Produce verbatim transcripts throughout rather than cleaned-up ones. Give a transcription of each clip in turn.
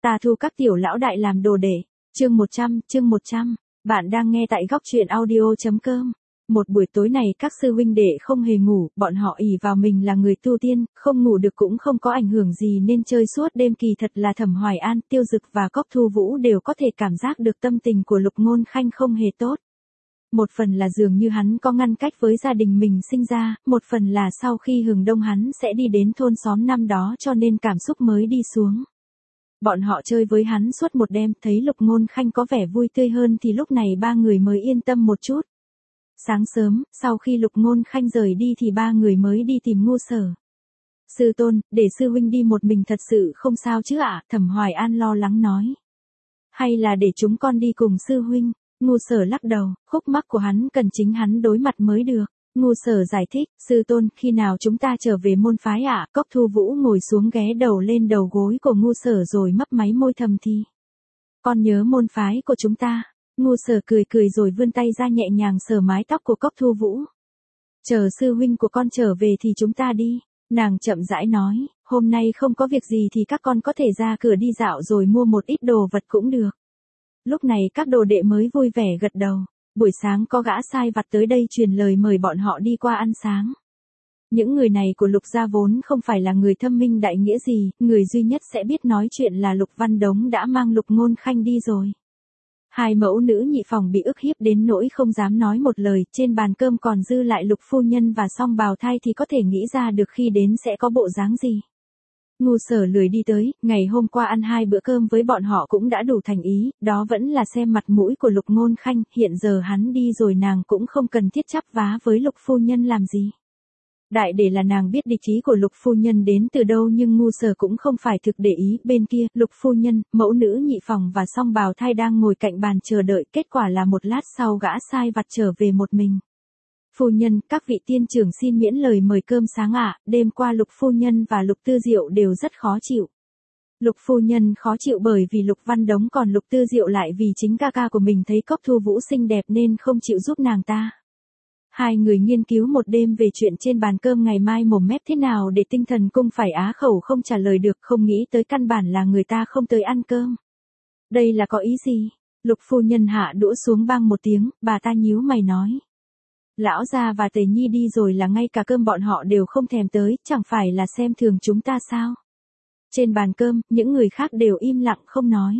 Ta thu các tiểu lão đại làm đồ đệ. Chương một trăm, chương một trăm. Bạn đang nghe tại góc truyện audio.com. Một buổi tối này các sư huynh đệ không hề ngủ, bọn họ ỷ vào mình là người tu tiên, không ngủ được cũng không có ảnh hưởng gì nên chơi suốt đêm. Kỳ thật là Thẩm Hoài An, Tiêu Dực và Cốc Thu Vũ đều có thể cảm giác được tâm tình của Lục Ngôn Khanh không hề tốt. Một phần là dường như hắn có ngăn cách với gia đình mình sinh ra, một phần là sau khi hừng đông hắn sẽ đi đến thôn xóm năm đó cho nên cảm xúc mới đi xuống. Bọn họ chơi với hắn suốt một đêm, thấy Lục Ngôn Khanh có vẻ vui tươi hơn thì lúc này ba người mới yên tâm một chút. Sáng sớm, sau khi Lục Ngôn Khanh rời đi thì ba người mới đi tìm Ngu Sở. Sư tôn, để sư huynh đi một mình thật sự không sao chứ ạ? Thẩm Hoài An lo lắng nói. Hay là để chúng con đi cùng sư huynh? Ngu Sở lắc đầu, khúc mắc của hắn cần chính hắn đối mặt mới được. Ngu Sở giải thích, sư tôn, khi nào chúng ta trở về môn phái ạ? Cốc Thu Vũ ngồi xuống ghé đầu lên đầu gối của Ngu Sở rồi mấp máy môi thầm thì. Con nhớ môn phái của chúng ta. Ngu Sở cười cười rồi vươn tay ra nhẹ nhàng sờ mái tóc của Cốc Thu Vũ. Chờ sư huynh của con trở về thì chúng ta đi. Nàng chậm rãi nói, hôm nay không có việc gì thì các con có thể ra cửa đi dạo rồi mua một ít đồ vật cũng được. Lúc này các đồ đệ mới vui vẻ gật đầu. Buổi sáng có gã sai vặt tới đây truyền lời mời bọn họ đi qua ăn sáng. Những người này của Lục gia vốn không phải là người thâm minh đại nghĩa gì, người duy nhất sẽ biết nói chuyện là Lục Văn Đống đã mang Lục Ngôn Khanh đi rồi. Hai mẫu nữ nhị phòng bị ức hiếp đến nỗi không dám nói một lời, trên bàn cơm còn dư lại Lục phu nhân và Song Bào Thai thì có thể nghĩ ra được khi đến sẽ có bộ dáng gì. Ngu Sở lười đi tới, ngày hôm qua ăn hai bữa cơm với bọn họ cũng đã đủ thành ý, đó vẫn là xem mặt mũi của Lục Ngôn Khanh, hiện giờ hắn đi rồi nàng cũng không cần thiết chắp vá với Lục phu nhân làm gì. Đại để là nàng biết địch ý của Lục phu nhân đến từ đâu nhưng Ngu Sở cũng không phải thực để ý, bên kia, Lục phu nhân, mẫu nữ nhị phòng và Song Bào Thai đang ngồi cạnh bàn chờ đợi, kết quả là một lát sau gã sai vặt trở về một mình. Phu nhân, các vị tiên trưởng xin miễn lời mời cơm sáng ạ, đêm qua Lục phu nhân và Lục Tư Diệu đều rất khó chịu. Lục phu nhân khó chịu bởi vì Lục Văn Đống, còn Lục Tư Diệu lại vì chính ca ca của mình thấy Cốc Thu Vũ xinh đẹp nên không chịu giúp nàng ta. Hai người nghiên cứu một đêm về chuyện trên bàn cơm ngày mai mồm mép thế nào để Tinh Thần Cung phải á khẩu không trả lời được, không nghĩ tới căn bản là người ta không tới ăn cơm. Đây là có ý gì? Lục phu nhân hạ đũa xuống bang một tiếng, bà ta nhíu mày nói. Lão gia và Tề Nhi đi rồi là ngay cả cơm bọn họ đều không thèm tới, chẳng phải là xem thường chúng ta sao? Trên bàn cơm, những người khác đều im lặng không nói.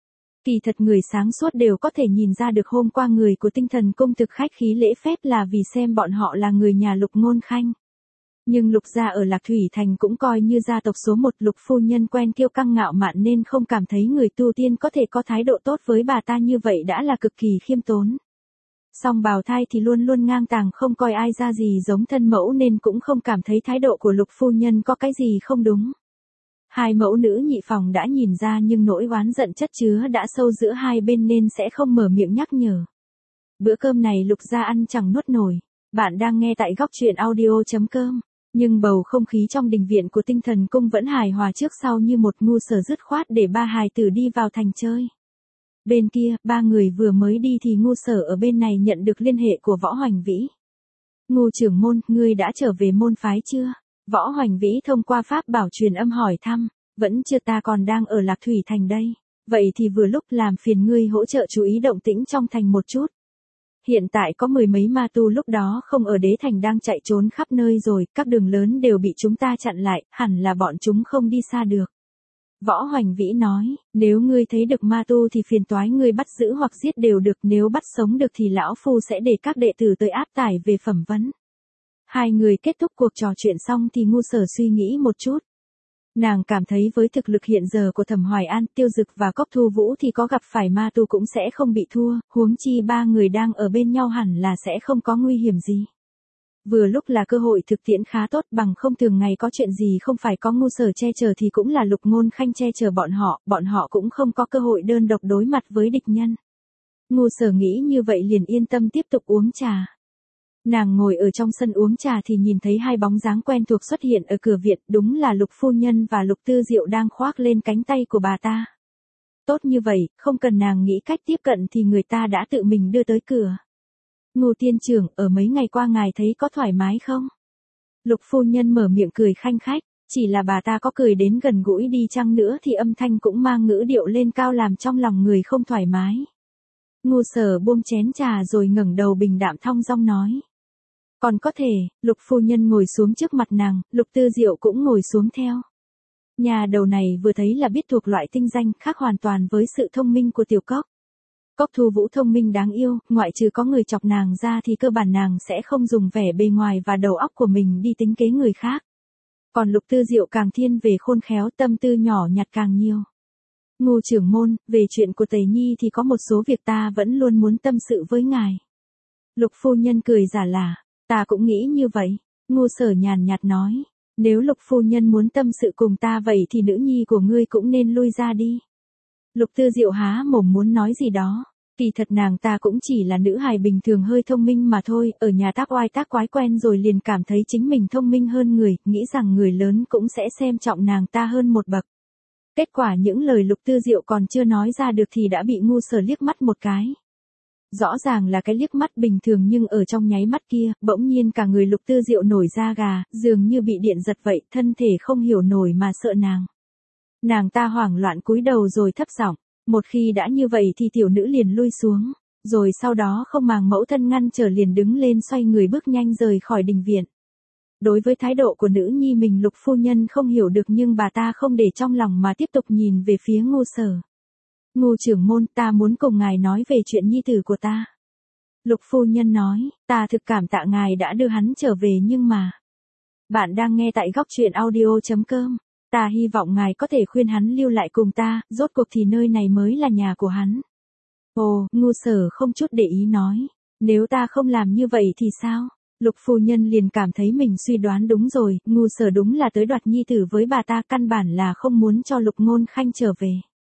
Kỳ thật người sáng suốt đều có thể nhìn ra được hôm qua người của Tinh Thần Cung thực khách khí lễ phép là vì xem bọn họ là người nhà Lục Ngôn Khanh. Nhưng Lục gia ở Lạc Thủy Thành cũng coi như gia tộc số một, Lục phu nhân quen kiêu căng ngạo mạn nên không cảm thấy người tu tiên có thể có thái độ tốt với bà ta như vậy đã là cực kỳ khiêm tốn. Song Bào Thai thì luôn luôn ngang tàng không coi ai ra gì giống thân mẫu nên cũng không cảm thấy thái độ của Lục phu nhân có cái gì không đúng. Hai mẫu nữ nhị phòng đã nhìn ra nhưng nỗi oán giận chất chứa đã sâu giữa hai bên nên sẽ không mở miệng nhắc nhở. Bữa cơm này Lục gia ăn chẳng nuốt nổi. Bạn đang nghe tại góc truyện audio.com. Nhưng bầu không khí trong đình viện của Tinh Thần Cung vẫn hài hòa trước sau như một. Ngu Sở dứt khoát để ba hài tử đi vào thành chơi. Bên kia, ba người vừa mới đi thì Ngu Sở ở bên này nhận được liên hệ của Võ Hoành Vĩ. Ngu trưởng môn, ngươi đã trở về môn phái chưa? Võ Hoành Vĩ thông qua pháp bảo truyền âm hỏi thăm. Vẫn chưa, ta còn đang ở Lạc Thủy Thành đây. Vậy thì vừa lúc làm phiền ngươi hỗ trợ chú ý động tĩnh trong thành một chút. Hiện tại có mười mấy ma tu lúc đó không ở đế thành đang chạy trốn khắp nơi rồi, các đường lớn đều bị chúng ta chặn lại, hẳn là bọn chúng không đi xa được. Võ Hoành Vĩ nói, nếu ngươi thấy được ma tu thì phiền toái ngươi bắt giữ hoặc giết đều được, nếu bắt sống được thì lão phu sẽ để các đệ tử tới áp tải về phẩm vấn. Hai người kết thúc cuộc trò chuyện xong thì Ngu Sở suy nghĩ một chút. Nàng cảm thấy với thực lực hiện giờ của Thẩm Hoài An, Tiêu Dực và Cốc Thu Vũ thì có gặp phải ma tu cũng sẽ không bị thua, huống chi ba người đang ở bên nhau hẳn là sẽ không có nguy hiểm gì. Vừa lúc là cơ hội thực tiễn khá tốt, bằng không thường ngày có chuyện gì không phải có Ngu Sở che chở thì cũng là Lục Ngôn Khanh che chở bọn họ, bọn họ cũng không có cơ hội đơn độc đối mặt với địch nhân. Ngu Sở nghĩ như vậy liền yên tâm tiếp tục uống trà. Nàng ngồi ở trong sân uống trà thì nhìn thấy hai bóng dáng quen thuộc xuất hiện ở cửa viện, đúng là Lục phu nhân và Lục Tư Diệu đang khoác lên cánh tay của bà ta. Tốt như vậy, không cần nàng nghĩ cách tiếp cận thì người ta đã tự mình đưa tới cửa. Ngu tiên trưởng, ở mấy ngày qua ngài thấy có thoải mái không? Lục phu nhân mở miệng cười khanh khách. Chỉ là bà ta có cười đến gần gũi đi chăng nữa thì âm thanh cũng mang ngữ điệu lên cao làm trong lòng người không thoải mái. Ngu Sở buông chén trà rồi ngẩng đầu bình đạm thong dong nói. Còn có thể, Lục phu nhân ngồi xuống trước mặt nàng, Lục Tư Diệu cũng ngồi xuống theo. Nhà đầu này vừa thấy là biết thuộc loại tinh danh, khác hoàn toàn với sự thông minh của Tiểu Cốc. Cốc Thu Vũ thông minh đáng yêu, ngoại trừ có người chọc nàng ra thì cơ bản nàng sẽ không dùng vẻ bề ngoài và đầu óc của mình đi tính kế người khác. Còn Lục Tư Diệu càng thiên về khôn khéo, tâm tư nhỏ nhặt càng nhiều. Ngu trưởng môn, về chuyện của Tề Nhi thì có một số việc ta vẫn luôn muốn tâm sự với ngài. Lục phu nhân cười giả lả, ta cũng nghĩ như vậy. Ngu Sở nhàn nhạt nói, nếu Lục phu nhân muốn tâm sự cùng ta vậy thì nữ nhi của ngươi cũng nên lui ra đi. Lục Tư Diệu há mồm muốn nói gì đó. Kỳ thật nàng ta cũng chỉ là nữ hài bình thường hơi thông minh mà thôi, ở nhà tác oai tác quái quen rồi liền cảm thấy chính mình thông minh hơn người, nghĩ rằng người lớn cũng sẽ xem trọng nàng ta hơn một bậc. Kết quả những lời Lục Tư Diệu còn chưa nói ra được thì đã bị Ngu Sở liếc mắt một cái. Rõ ràng là cái liếc mắt bình thường nhưng ở trong nháy mắt kia, bỗng nhiên cả người Lục Tư Diệu nổi da gà, dường như bị điện giật vậy, thân thể không hiểu nổi mà sợ nàng. Nàng ta hoảng loạn cúi đầu rồi thấp giọng, một khi đã như vậy thì tiểu nữ liền lui xuống, rồi sau đó không màng mẫu thân ngăn trở liền đứng lên xoay người bước nhanh rời khỏi đình viện. Đối với thái độ của nữ nhi mình Lục phu nhân không hiểu được nhưng bà ta không để trong lòng mà tiếp tục nhìn về phía Ngu Sở. Ngu trưởng môn, ta muốn cùng ngài nói về chuyện nhi tử của ta. Lục phu nhân nói, ta thực cảm tạ ngài đã đưa hắn trở về nhưng mà... Bạn đang nghe tại góc truyện audio chấm com. Ta hy vọng ngài có thể khuyên hắn lưu lại cùng ta, rốt cuộc thì nơi này mới là nhà của hắn. Ồ, Ngu Sở không chút để ý nói, nếu ta không làm như vậy thì sao? Lục phu nhân liền cảm thấy mình suy đoán đúng rồi, Ngu Sở đúng là tới đoạt nhi tử với bà ta, căn bản là không muốn cho Lục Ngôn Khanh trở về.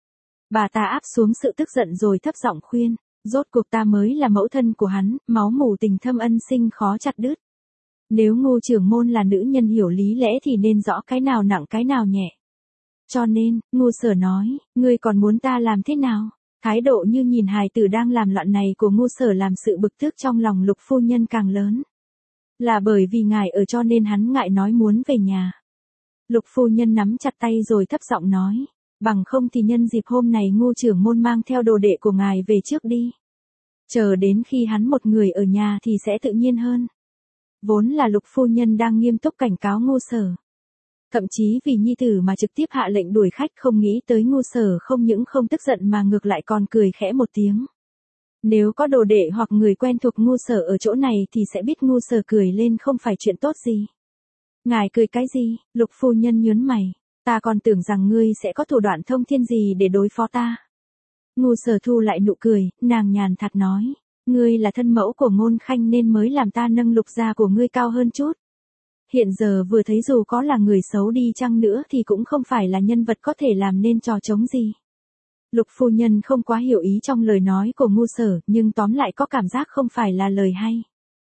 Bà ta áp xuống sự tức giận rồi thấp giọng khuyên, rốt cuộc ta mới là mẫu thân của hắn, máu mủ tình thâm ân sinh khó chặt đứt. Nếu Ngu trưởng môn là nữ nhân hiểu lý lẽ thì nên rõ cái nào nặng cái nào nhẹ. Cho nên, Ngu Sở nói, ngươi còn muốn ta làm thế nào? Thái độ như nhìn hài tử đang làm loạn này của Ngu Sở làm sự bực tức trong lòng Lục phu nhân càng lớn. Là bởi vì ngài ở cho nên hắn ngại nói muốn về nhà. Lục phu nhân nắm chặt tay rồi thấp giọng nói, bằng không thì nhân dịp hôm này Ngu trưởng môn mang theo đồ đệ của ngài về trước đi. Chờ đến khi hắn một người ở nhà thì sẽ tự nhiên hơn. Vốn là Lục phu nhân đang nghiêm túc cảnh cáo Ngu Sở. Thậm chí vì nhi tử mà trực tiếp hạ lệnh đuổi khách, không nghĩ tới Ngu Sở không những không tức giận mà ngược lại còn cười khẽ một tiếng. Nếu có đồ đệ hoặc người quen thuộc Ngu Sở ở chỗ này thì sẽ biết Ngu Sở cười lên không phải chuyện tốt gì. Ngài cười cái gì? Lục phu nhân nhớn mày. Ta còn tưởng rằng ngươi sẽ có thủ đoạn thông thiên gì để đối phó ta. Ngu Sở thu lại nụ cười, nàng nhàn thạt nói. Ngươi là thân mẫu của Ngôn Khanh nên mới làm ta nâng Lục gia của ngươi cao hơn chút. Hiện giờ vừa thấy dù có là người xấu đi chăng nữa thì cũng không phải là nhân vật có thể làm nên trò trống gì. Lục phu nhân không quá hiểu ý trong lời nói của Ngu Sở, nhưng tóm lại có cảm giác không phải là lời hay.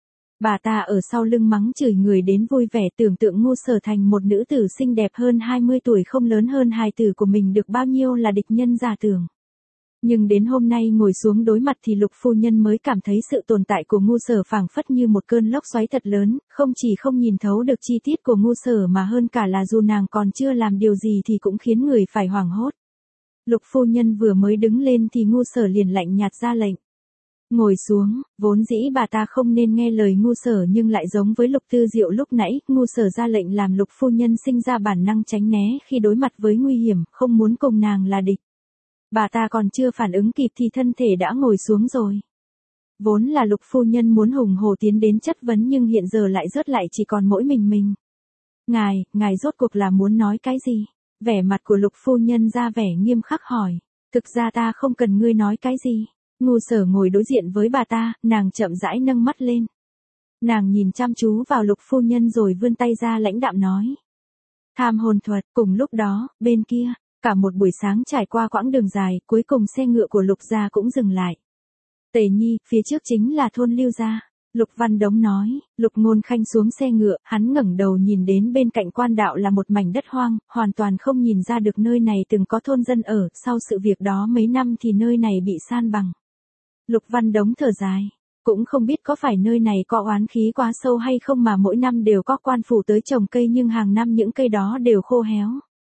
Bà ta ở sau lưng mắng chửi người đến vui vẻ, tưởng tượng Ngu Sở thành một nữ tử xinh đẹp hơn hai mươi tuổi không lớn hơn hài tử của mình được bao nhiêu là địch nhân giả tưởng. Nhưng đến hôm nay ngồi xuống đối mặt thì Lục phu nhân mới cảm thấy sự tồn tại của Ngu Sở phảng phất như một cơn lốc xoáy thật lớn, không chỉ không nhìn thấu được chi tiết của Ngu Sở mà hơn cả là dù nàng còn chưa làm điều gì thì cũng khiến người phải hoảng hốt. Lục phu nhân vừa mới đứng lên thì Ngu Sở liền lạnh nhạt ra lệnh. Ngồi xuống, vốn dĩ bà ta không nên nghe lời Ngu Sở nhưng lại giống với Lục Tư Diệu lúc nãy, Ngu Sở ra lệnh làm Lục phu nhân sinh ra bản năng tránh né khi đối mặt với nguy hiểm, không muốn cùng nàng là địch. Bà ta còn chưa phản ứng kịp thì thân thể đã ngồi xuống rồi. Vốn là Lục phu nhân muốn hùng hổ tiến đến chất vấn nhưng hiện giờ lại rớt lại chỉ còn mỗi mình mình. Ngài, ngài rốt cuộc là muốn nói cái gì? Vẻ mặt của Lục phu nhân ra vẻ nghiêm khắc hỏi. Thực ra ta không cần ngươi nói cái gì. Ngu Sở ngồi đối diện với bà ta, nàng chậm rãi nâng mắt lên. Nàng nhìn chăm chú vào Lục phu nhân rồi vươn tay ra lãnh đạm nói. Tham hồn thuật. Cùng lúc đó, bên kia, cả một buổi sáng trải qua quãng đường dài, cuối cùng xe ngựa của Lục gia cũng dừng lại. Tề Nhi, phía trước chính là thôn Lưu gia. Lục Văn Đống nói. Lục Ngôn Khanh xuống xe ngựa, hắn ngẩng đầu nhìn đến bên cạnh quan đạo là một mảnh đất hoang, hoàn toàn không nhìn ra được nơi này từng có thôn dân ở, sau sự việc đó mấy năm thì nơi này bị san bằng. Lục Văn Đống thở dài. Cũng không biết có phải nơi này có oán khí quá sâu hay không mà mỗi năm đều có quan phủ tới trồng cây nhưng hàng năm những cây đó đều khô héo.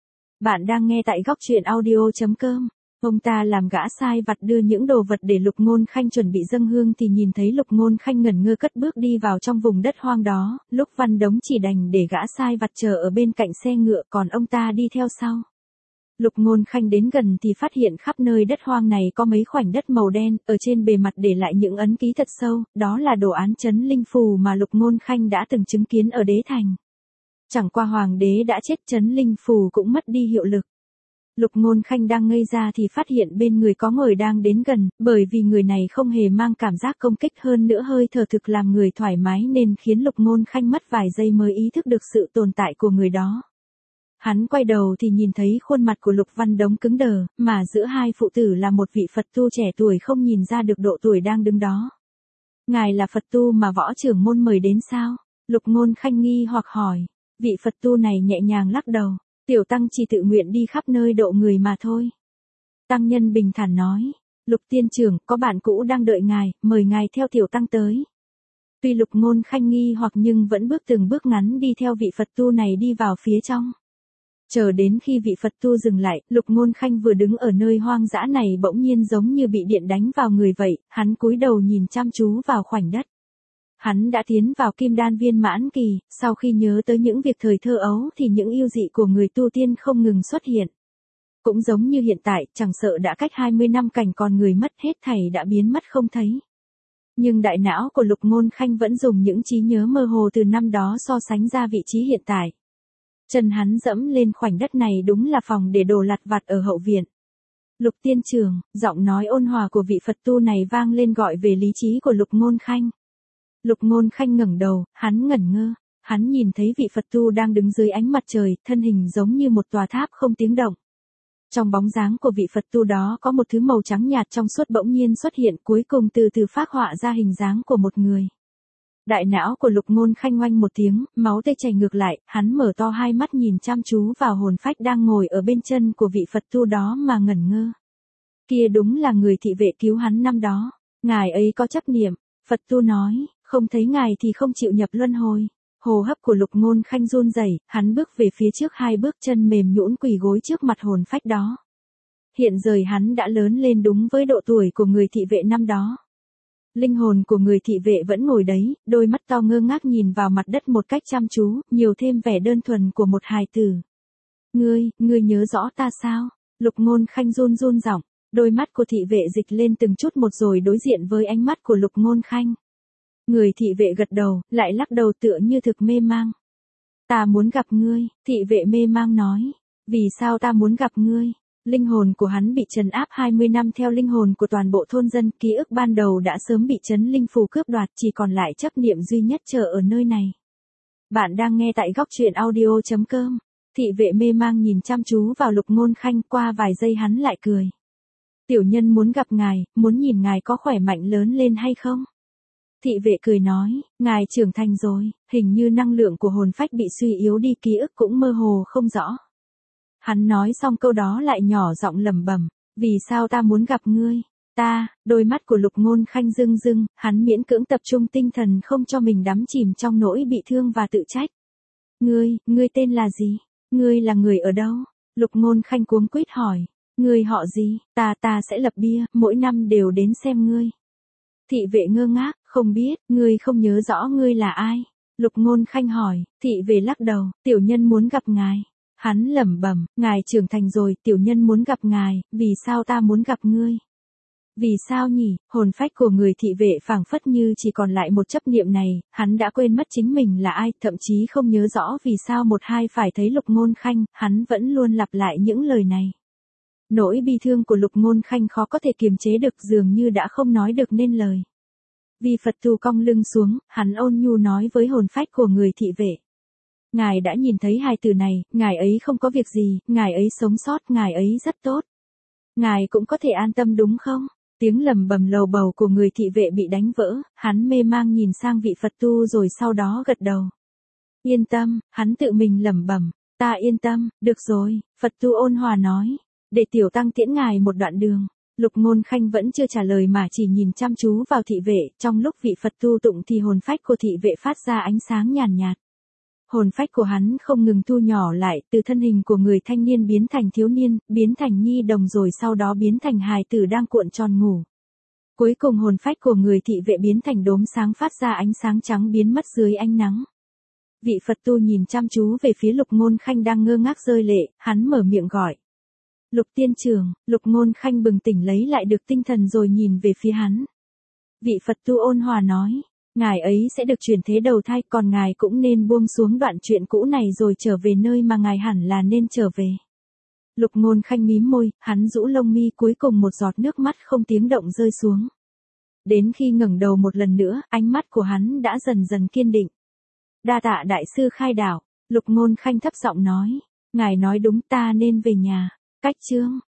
Bạn đang nghe tại góc truyện audio.com. Ông ta làm gã sai vặt đưa những đồ vật để Lục Ngôn Khanh chuẩn bị dâng hương thì nhìn thấy Lục Ngôn Khanh ngẩn ngơ cất bước đi vào trong vùng đất hoang đó, lúc Văn Đống chỉ đành để gã sai vặt chờ ở bên cạnh xe ngựa còn ông ta đi theo sau. Lục Ngôn Khanh đến gần thì phát hiện khắp nơi đất hoang này có mấy khoảnh đất màu đen, ở trên bề mặt để lại những ấn ký thật sâu, đó là đồ án trấn linh phù mà Lục Ngôn Khanh đã từng chứng kiến ở Đế Thành. Chẳng qua hoàng đế đã chết, trấn linh phù cũng mất đi hiệu lực. Lục Ngôn Khanh đang ngây ra thì phát hiện bên người có người đang đến gần, bởi vì người này không hề mang cảm giác công kích, hơn nữa hơi thở thực làm người thoải mái nên khiến Lục Ngôn Khanh mất vài giây mới ý thức được sự tồn tại của người đó. Hắn quay đầu thì nhìn thấy khuôn mặt của Lục Văn Đống cứng đờ, mà giữa hai phụ tử là một vị Phật tu trẻ tuổi không nhìn ra được độ tuổi đang đứng đó. Ngài là Phật tu mà võ trưởng môn mời đến sao? Lục Ngôn Khanh nghi hoặc hỏi. Vị Phật tu này nhẹ nhàng lắc đầu. Tiểu tăng chỉ tự nguyện đi khắp nơi độ người mà thôi. Tăng nhân bình thản nói. Lục tiên trưởng, có bạn cũ đang đợi ngài, mời ngài theo tiểu tăng tới. Tuy Lục Ngôn Khanh nghi hoặc nhưng vẫn bước từng bước ngắn đi theo vị Phật tu này đi vào phía trong. Chờ đến khi vị Phật tu dừng lại, Lục Ngôn Khanh vừa đứng ở nơi hoang dã này bỗng nhiên giống như bị điện đánh vào người vậy, hắn cúi đầu nhìn chăm chú vào khoảnh đất. Hắn đã tiến vào kim đan viên mãn kỳ, sau khi nhớ tới những việc thời thơ ấu thì những yêu dị của người tu tiên không ngừng xuất hiện. Cũng giống như hiện tại, chẳng sợ đã cách hai mươi năm cảnh còn người mất hết thảy đã biến mất không thấy. Nhưng đại não của Lục Ngôn Khanh vẫn dùng những trí nhớ mơ hồ từ năm đó so sánh ra vị trí hiện tại. Chân hắn dẫm lên khoảnh đất này đúng là phòng để đồ lặt vặt ở hậu viện. Lục tiên trưởng, giọng nói ôn hòa của vị Phật tu này vang lên gọi về lý trí của Lục Ngôn Khanh. Lục Ngôn Khanh ngẩng đầu, hắn ngẩn ngơ, hắn nhìn thấy vị Phật tu đang đứng dưới ánh mặt trời, thân hình giống như một tòa tháp không tiếng động. Trong bóng dáng của vị Phật tu đó có một thứ màu trắng nhạt trong suốt bỗng nhiên xuất hiện, cuối cùng từ từ phác họa ra hình dáng của một người. Đại não của Lục Ngôn Khanh oanh một tiếng, máu tê chảy ngược lại, hắn mở to hai mắt nhìn chăm chú vào hồn phách đang ngồi ở bên chân của vị Phật tu đó mà ngẩn ngơ. Kia đúng là người thị vệ cứu hắn năm đó, ngài ấy có chấp niệm, Phật tu nói, không thấy ngài thì không chịu nhập luân hồi. Hô hấp của Lục Ngôn Khanh run rẩy, hắn bước về phía trước hai bước, chân mềm nhũn quỳ gối trước mặt hồn phách đó. Hiện giờ hắn đã lớn lên đúng với độ tuổi của người thị vệ năm đó. Linh hồn của người thị vệ vẫn ngồi đấy, đôi mắt to ngơ ngác nhìn vào mặt đất một cách chăm chú, nhiều thêm vẻ đơn thuần của một hài tử. Ngươi, ngươi nhớ rõ ta sao? Lục Ngôn Khanh run run giọng, đôi mắt của thị vệ dịch lên từng chút một rồi đối diện với ánh mắt của Lục Ngôn Khanh. Người thị vệ gật đầu, lại lắc đầu tựa như thực mê mang. Ta muốn gặp ngươi, thị vệ mê mang nói. Vì sao ta muốn gặp ngươi? Linh hồn của hắn bị trấn áp hai mươi năm theo linh hồn của toàn bộ thôn dân, ký ức ban đầu đã sớm bị trấn linh phù cướp đoạt, chỉ còn lại chấp niệm duy nhất chờ ở nơi này. Bạn đang nghe tại góc truyện audio.com. Thị vệ mê mang nhìn chăm chú vào Lục Ngôn Khanh, qua vài giây hắn lại cười. Tiểu nhân muốn gặp ngài, muốn nhìn ngài có khỏe mạnh lớn lên hay không? Thị vệ cười nói, ngài trưởng thành rồi, hình như năng lượng của hồn phách bị suy yếu đi, ký ức cũng mơ hồ không rõ. Hắn nói xong câu đó lại nhỏ giọng lẩm bẩm, vì sao ta muốn gặp ngươi? Ta, đôi mắt của Lục Ngôn Khanh rưng rưng, hắn miễn cưỡng tập trung tinh thần không cho mình đắm chìm trong nỗi bị thương và tự trách. Ngươi, ngươi tên là gì? Ngươi là người ở đâu? Lục Ngôn Khanh cuống quýt hỏi, ngươi họ gì? Ta ta sẽ lập bia, mỗi năm đều đến xem ngươi. Thị vệ ngơ ngác, không biết, ngươi không nhớ rõ ngươi là ai? Lục Ngôn Khanh hỏi, thị vệ lắc đầu, tiểu nhân muốn gặp ngài. Hắn lẩm bẩm, ngài trưởng thành rồi, tiểu nhân muốn gặp ngài, vì sao ta muốn gặp ngươi? Vì sao nhỉ? Hồn phách của người thị vệ phảng phất như chỉ còn lại một chấp niệm này, hắn đã quên mất chính mình là ai, thậm chí không nhớ rõ vì sao một hai phải thấy Lục Ngôn Khanh, hắn vẫn luôn lặp lại những lời này. Nỗi bi thương của Lục Ngôn Khanh khó có thể kiềm chế được, dường như đã không nói được nên lời. Vì Phật tu cong lưng xuống, hắn ôn nhu nói với hồn phách của người thị vệ. Ngài đã nhìn thấy hài tử này, ngài ấy không có việc gì, ngài ấy sống sót, ngài ấy rất tốt. Ngài cũng có thể an tâm đúng không? Tiếng lầm bầm lầu bầu của người thị vệ bị đánh vỡ, hắn mê mang nhìn sang vị Phật tu rồi sau đó gật đầu. Yên tâm, hắn tự mình lẩm bẩm, ta yên tâm, được rồi, Phật tu ôn hòa nói, để tiểu tăng tiễn ngài một đoạn đường. Lục Ngôn Khanh vẫn chưa trả lời mà chỉ nhìn chăm chú vào thị vệ, trong lúc vị Phật tu tụng thì hồn phách của thị vệ phát ra ánh sáng nhàn nhạt, nhạt. Hồn phách của hắn không ngừng thu nhỏ lại, từ thân hình của người thanh niên biến thành thiếu niên, biến thành nhi đồng rồi sau đó biến thành hài tử đang cuộn tròn ngủ. Cuối cùng hồn phách của người thị vệ biến thành đốm sáng phát ra ánh sáng trắng biến mất dưới ánh nắng. Vị Phật tu nhìn chăm chú về phía Lục Ngôn Khanh đang ngơ ngác rơi lệ, hắn mở miệng gọi. Lục tiên trưởng, Lục Ngôn Khanh bừng tỉnh lấy lại được tinh thần rồi nhìn về phía hắn. Vị Phật tu ôn hòa nói, ngài ấy sẽ được chuyển thế đầu thai, còn ngài cũng nên buông xuống đoạn chuyện cũ này rồi trở về nơi mà ngài hẳn là nên trở về. Lục Ngôn Khanh mím môi, hắn rũ lông mi, cuối cùng một giọt nước mắt không tiếng động rơi xuống. Đến khi ngẩng đầu một lần nữa, ánh mắt của hắn đã dần dần kiên định. Đa tạ đại sư khai đạo, Lục Ngôn Khanh thấp giọng nói, ngài nói đúng, ta nên về nhà. Cách chương